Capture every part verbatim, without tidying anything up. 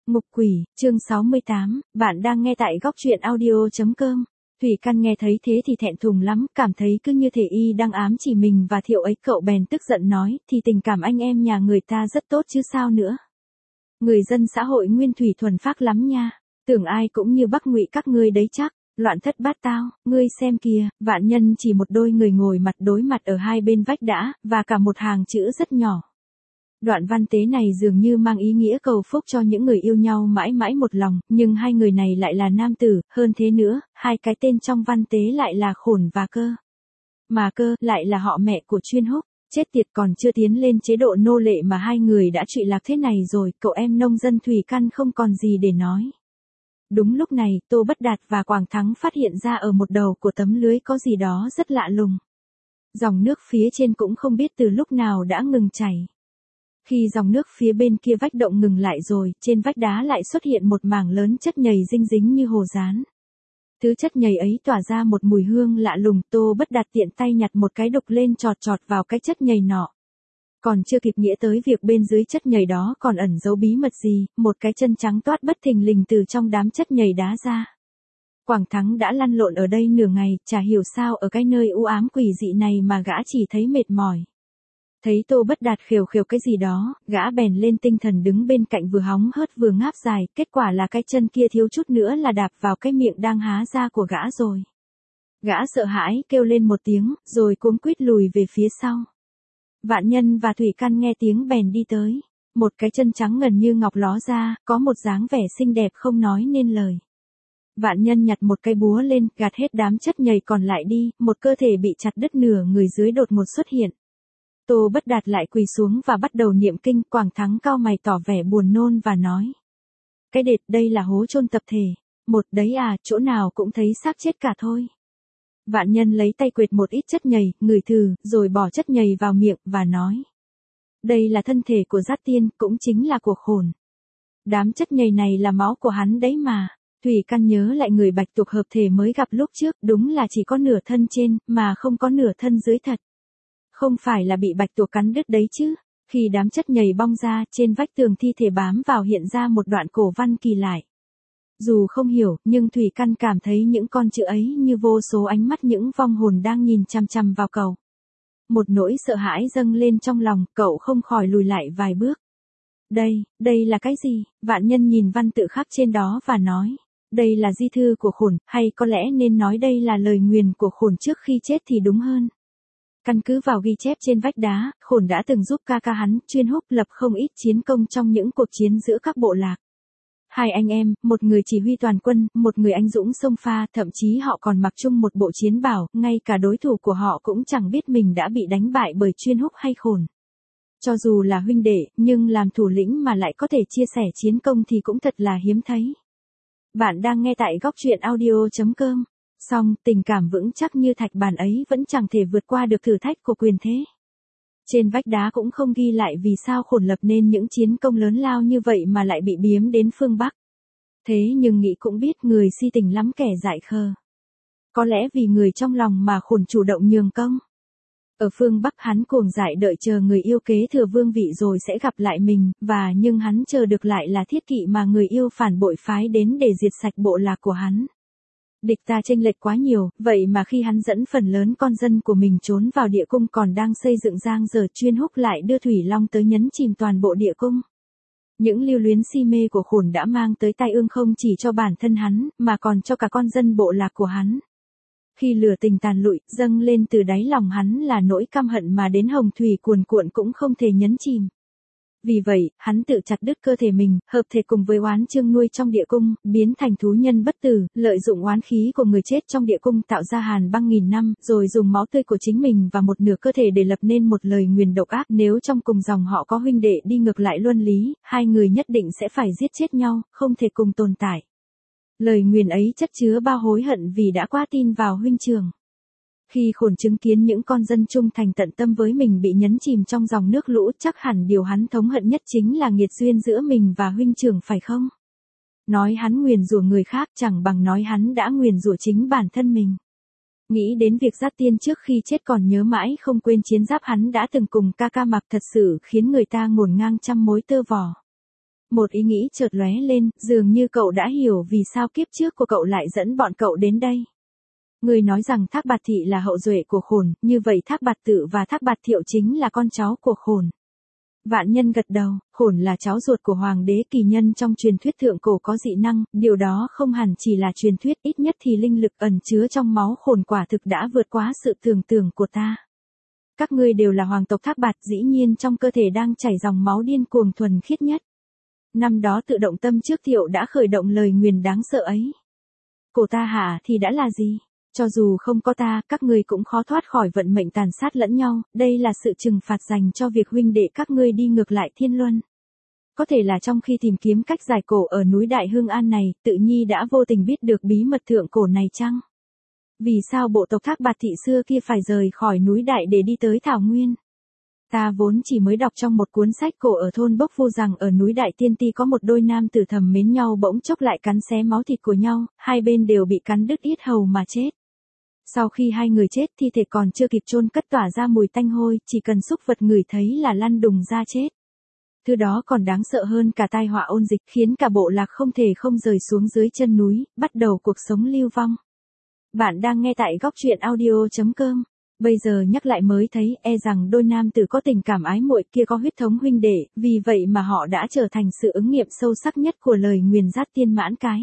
Ngục quỷ, chương sáu mươi tám, bạn đang nghe tại góc truyện audio.com. Thủy Căn nghe thấy thế thì thẹn thùng lắm, cảm thấy cứ như thể y đang ám chỉ mình và Thiệu ấy, cậu bèn tức giận nói, thì tình cảm anh em nhà người ta rất tốt chứ sao nữa. Người dân xã hội nguyên thủy thuần phác lắm nha, tưởng ai cũng như Bắc Ngụy các ngươi đấy chắc. Loạn thất bát tao, ngươi xem kìa, vạn nhân chỉ một đôi người ngồi mặt đối mặt ở hai bên vách đã, và cả một hàng chữ rất nhỏ. Đoạn văn tế này dường như mang ý nghĩa cầu phúc cho những người yêu nhau mãi mãi một lòng, nhưng hai người này lại là nam tử, hơn thế nữa, hai cái tên trong văn tế lại là Khổn và Cơ. Mà Cơ lại là họ mẹ của Chuyên Húc, chết tiệt, còn chưa tiến lên chế độ nô lệ mà hai người đã trụy lạc thế này rồi, cậu em nông dân Thủy Căn không còn gì để nói. Đúng lúc này, Tô Bất Đạt và Quảng Thắng phát hiện ra ở một đầu của tấm lưới có gì đó rất lạ lùng. Dòng nước phía trên cũng không biết từ lúc nào đã ngừng chảy. Khi dòng nước phía bên kia vách động ngừng lại rồi, trên vách đá lại xuất hiện một mảng lớn chất nhầy dinh dính như hồ dán. Thứ chất nhầy ấy tỏa ra một mùi hương lạ lùng, Tô Bất Đạt tiện tay nhặt một cái đục lên chọt chọt vào cái chất nhầy nọ. Còn chưa kịp nghĩa tới việc bên dưới chất nhầy đó còn ẩn giấu bí mật gì, một cái chân trắng toát bất thình lình từ trong đám chất nhầy đá ra. Quảng Thắng đã lăn lộn ở đây nửa ngày, chả hiểu sao ở cái nơi u ám quỷ dị này mà gã chỉ thấy mệt mỏi. Thấy Tô Bất Đạt khều khều cái gì đó, gã bèn lên tinh thần đứng bên cạnh vừa hóng hớt vừa ngáp dài, kết quả là cái chân kia thiếu chút nữa là đạp vào cái miệng đang há ra của gã rồi. Gã sợ hãi kêu lên một tiếng, rồi cuống quýt lùi về phía sau. Vạn Nhân và Thủy Căn nghe tiếng bèn đi tới. Một cái chân trắng ngần như ngọc ló ra, có một dáng vẻ xinh đẹp không nói nên lời. Vạn Nhân nhặt một cây búa lên, gạt hết đám chất nhầy còn lại đi, một cơ thể bị chặt đứt nửa người dưới đột ngột xuất hiện. Tô Bất Đạt lại quỳ xuống và bắt đầu niệm kinh. Quảng Thắng cau mày tỏ vẻ buồn nôn và nói. Cái đệt, đây là hố chôn tập thể. Một đấy à, chỗ nào cũng thấy xác chết cả thôi. Vạn Nhân lấy tay quệt một ít chất nhầy, ngửi thử, rồi bỏ chất nhầy vào miệng, và nói. Đây là thân thể của Dát Tiên, cũng chính là của Khổn. Đám chất nhầy này là máu của hắn đấy mà. Thủy Căn nhớ lại người bạch tuộc hợp thể mới gặp lúc trước, đúng là chỉ có nửa thân trên, mà không có nửa thân dưới thật. Không phải là bị bạch tuộc cắn đứt đấy chứ. Khi đám chất nhầy bong ra, trên vách tường thi thể bám vào hiện ra một đoạn cổ văn kỳ lạ. Dù không hiểu, nhưng Thủy Căn cảm thấy những con chữ ấy như vô số ánh mắt những vong hồn đang nhìn chằm chằm vào cậu. Một nỗi sợ hãi dâng lên trong lòng, cậu không khỏi lùi lại vài bước. Đây, đây là cái gì? Vạn Nhân nhìn văn tự khắc trên đó và nói. Đây là di thư của Khổn, hay có lẽ nên nói đây là lời nguyền của Khổn trước khi chết thì đúng hơn. Căn cứ vào ghi chép trên vách đá, Khổn đã từng giúp ca ca hắn, Chuyên Húc, lập không ít chiến công trong những cuộc chiến giữa các bộ lạc. Hai anh em, một người chỉ huy toàn quân, một người anh dũng xông pha, thậm chí họ còn mặc chung một bộ chiến bào, ngay cả đối thủ của họ cũng chẳng biết mình đã bị đánh bại bởi Chuyên Húc hay Khổn. Cho dù là huynh đệ, nhưng làm thủ lĩnh mà lại có thể chia sẻ chiến công thì cũng thật là hiếm thấy. Bạn đang nghe tại góc truyện audio.com. Song, tình cảm vững chắc như thạch bàn ấy vẫn chẳng thể vượt qua được thử thách của quyền thế. Trên vách đá cũng không ghi lại vì sao Khổn lập nên những chiến công lớn lao như vậy mà lại bị biếm đến phương Bắc. Thế nhưng nghĩ cũng biết người si tình lắm kẻ dại khờ. Có lẽ vì người trong lòng mà Khổn chủ động nhường công. Ở phương Bắc hắn cuồng dại đợi chờ người yêu kế thừa vương vị rồi sẽ gặp lại mình, và nhưng hắn chờ được lại là thiết kỵ mà người yêu phản bội phái đến để diệt sạch bộ lạc của hắn. Địch ta chênh lệch quá nhiều, vậy mà khi hắn dẫn phần lớn con dân của mình trốn vào địa cung còn đang xây dựng giang dở, Chuyên Húc lại đưa Thủy Long tới nhấn chìm toàn bộ địa cung. Những lưu luyến si mê của Khổn đã mang tới tai ương không chỉ cho bản thân hắn, mà còn cho cả con dân bộ lạc của hắn. Khi lửa tình tàn lụi, dâng lên từ đáy lòng hắn là nỗi căm hận mà đến hồng thủy cuồn cuộn cũng không thể nhấn chìm. Vì vậy, hắn tự chặt đứt cơ thể mình, hợp thể cùng với oán chương nuôi trong địa cung, biến thành thú nhân bất tử, lợi dụng oán khí của người chết trong địa cung tạo ra hàn băng nghìn năm, rồi dùng máu tươi của chính mình và một nửa cơ thể để lập nên một lời nguyền độc ác. Nếu trong cùng dòng họ có huynh đệ đi ngược lại luân lý, hai người nhất định sẽ phải giết chết nhau, không thể cùng tồn tại. Lời nguyền ấy chất chứa bao hối hận vì đã quá tin vào huynh trưởng. Khi Khổn chứng kiến những con dân trung thành tận tâm với mình bị nhấn chìm trong dòng nước lũ, chắc hẳn điều hắn thống hận nhất chính là nghiệt duyên giữa mình và huynh trưởng phải không? Nói hắn nguyền rủa người khác chẳng bằng nói hắn đã nguyền rủa chính bản thân mình. Nghĩ đến việc Dát Tiên trước khi chết còn nhớ mãi không quên chiến giáp hắn đã từng cùng ca ca mặc thật sự khiến người ta ngổn ngang trăm mối tơ vò. Một ý nghĩ chợt lóe lên, dường như cậu đã hiểu vì sao kiếp trước của cậu lại dẫn bọn cậu đến đây. Ngươi nói rằng Thác Bạt Thị là hậu duệ của Khổn, như vậy Thác Bạt Tự và Thác Bạt Thiệu chính là con cháu của Khổn. Vạn Nhân gật đầu, Khổn là cháu ruột của hoàng đế kỳ nhân trong truyền thuyết thượng cổ có dị năng, điều đó không hẳn chỉ là truyền thuyết, ít nhất thì linh lực ẩn chứa trong máu Khổn quả thực đã vượt quá sự tưởng tượng của ta. Các ngươi đều là hoàng tộc Thác Bạt, dĩ nhiên trong cơ thể đang chảy dòng máu điên cuồng thuần khiết nhất. Năm đó tự động tâm trước Thiệu đã khởi động lời nguyền đáng sợ ấy. Cổ ta hả thì đã là gì? Cho dù không có ta, các ngươi cũng khó thoát khỏi vận mệnh tàn sát lẫn nhau, đây là sự trừng phạt dành cho việc huynh đệ các ngươi đi ngược lại thiên luân. Có thể là trong khi tìm kiếm cách giải cổ ở núi Đại Hương An này, Tự Nhi đã vô tình biết được bí mật thượng cổ này chăng? Vì sao bộ tộc Thác Bạt Thị xưa kia phải rời khỏi núi Đại để đi tới Thảo Nguyên? Ta vốn chỉ mới đọc trong một cuốn sách cổ ở thôn Bốc Vu rằng ở núi Đại Tiên Ti có một đôi nam tử thầm mến nhau bỗng chốc lại cắn xé máu thịt của nhau, hai bên đều bị cắn đứt yết hầu mà chết. Sau khi hai người chết thi thể còn chưa kịp chôn cất tỏa ra mùi tanh hôi, chỉ cần xúc vật ngửi thấy là lăn đùng ra chết. Thứ đó còn đáng sợ hơn cả tai họa ôn dịch, khiến cả bộ lạc không thể không rời xuống dưới chân núi, bắt đầu cuộc sống lưu vong. Bạn đang nghe tại góc truyện audio chấm com. Bây giờ nhắc lại mới thấy e rằng đôi nam tử có tình cảm ái muội kia có huyết thống huynh đệ, vì vậy mà họ đã trở thành sự ứng nghiệm sâu sắc nhất của lời nguyền Dát Tiên Mãn Cái.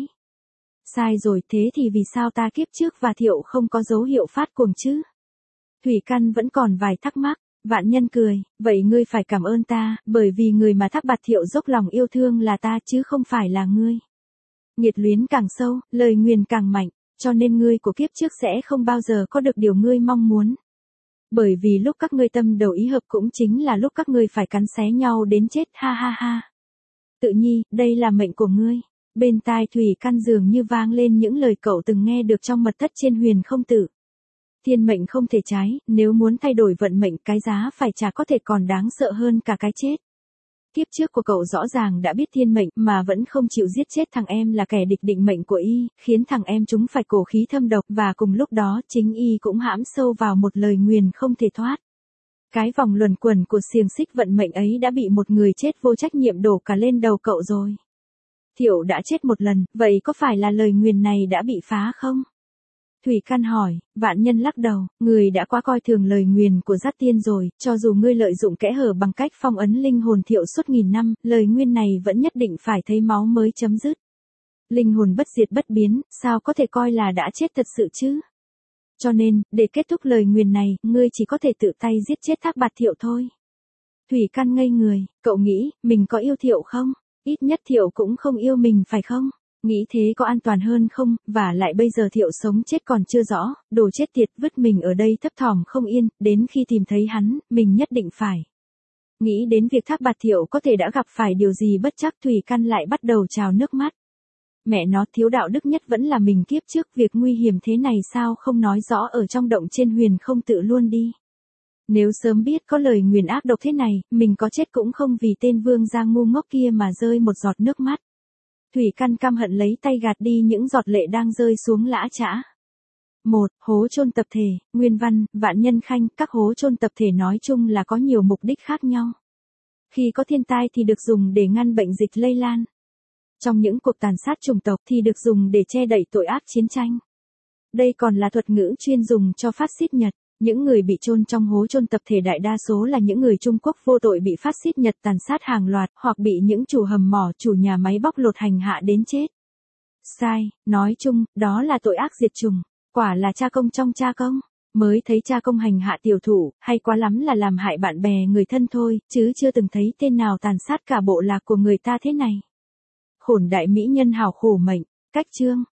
Sai rồi, thế thì vì sao ta kiếp trước và Thiệu không có dấu hiệu phát cuồng chứ? Thủy Căn vẫn còn vài thắc mắc. Vạn Nhân cười, vậy ngươi phải cảm ơn ta, bởi vì người mà Thác Bạt Thiệu dốc lòng yêu thương là ta chứ không phải là ngươi. Nhiệt luyến càng sâu, lời nguyền càng mạnh, cho nên ngươi của kiếp trước sẽ không bao giờ có được điều ngươi mong muốn. Bởi vì lúc các ngươi tâm đầu ý hợp cũng chính là lúc các ngươi phải cắn xé nhau đến chết, ha ha ha. Tự Nhi, đây là mệnh của ngươi. Bên tai Thủy Căn dường như vang lên những lời cậu từng nghe được trong mật thất trên Huyền Không Tử. Thiên mệnh không thể trái, nếu muốn thay đổi vận mệnh cái giá phải trả có thể còn đáng sợ hơn cả cái chết. Kiếp trước của cậu rõ ràng đã biết thiên mệnh mà vẫn không chịu giết chết thằng em là kẻ địch định mệnh của y, khiến thằng em chúng phải cổ khí thâm độc và cùng lúc đó chính y cũng hãm sâu vào một lời nguyền không thể thoát. Cái vòng luẩn quẩn của xiềng xích vận mệnh ấy đã bị một người chết vô trách nhiệm đổ cả lên đầu cậu rồi. Thiệu đã chết một lần, vậy có phải là lời nguyền này đã bị phá không? Thủy Căn hỏi. Vạn Nhân lắc đầu, người đã quá coi thường lời nguyền của Dát Tiên rồi, cho dù ngươi lợi dụng kẽ hở bằng cách phong ấn linh hồn Thiệu suốt nghìn năm, lời nguyền này vẫn nhất định phải thấy máu mới chấm dứt. Linh hồn bất diệt bất biến, sao có thể coi là đã chết thật sự chứ? Cho nên, để kết thúc lời nguyền này, ngươi chỉ có thể tự tay giết chết Thác Bạt Thiệu thôi. Thủy Căn ngây người, cậu nghĩ, mình có yêu Thiệu không? Ít nhất Thiệu cũng không yêu mình phải không? Nghĩ thế có an toàn hơn không, và lại bây giờ Thiệu sống chết còn chưa rõ, đồ chết tiệt vứt mình ở đây thấp thỏm không yên, đến khi tìm thấy hắn, mình nhất định phải. Nghĩ đến việc Thác Bạt Thiệu có thể đã gặp phải điều gì bất trắc, Thủy Căn lại bắt đầu trào nước mắt. Mẹ nó, thiếu đạo đức nhất vẫn là mình kiếp trước, việc nguy hiểm thế này sao không nói rõ ở trong động trên Huyền Không Tự luôn đi. Nếu sớm biết có lời nguyền ác độc thế này, mình có chết cũng không vì tên vương gia ngu ngốc kia mà rơi một giọt nước mắt. Thủy Căn căm hận lấy tay gạt đi những giọt lệ đang rơi xuống lã chã. một. Hố chôn tập thể, nguyên văn, Vạn Nhân khanh, các hố chôn tập thể nói chung là có nhiều mục đích khác nhau. Khi có thiên tai thì được dùng để ngăn bệnh dịch lây lan. Trong những cuộc tàn sát chủng tộc thì được dùng để che đậy tội ác chiến tranh. Đây còn là thuật ngữ chuyên dùng cho phát xít Nhật. Những người bị chôn trong hố chôn tập thể đại đa số là những người Trung Quốc vô tội bị phát xít Nhật tàn sát hàng loạt, hoặc bị những chủ hầm mỏ, chủ nhà máy bóc lột hành hạ đến chết. Sai, nói chung, đó là tội ác diệt chủng, quả là cha công trong cha công. Mới thấy cha công hành hạ tiểu thủ, hay quá lắm là làm hại bạn bè người thân thôi, chứ chưa từng thấy tên nào tàn sát cả bộ lạc của người ta thế này. Khổn đại mỹ nhân hào khổ mệnh, cách chương.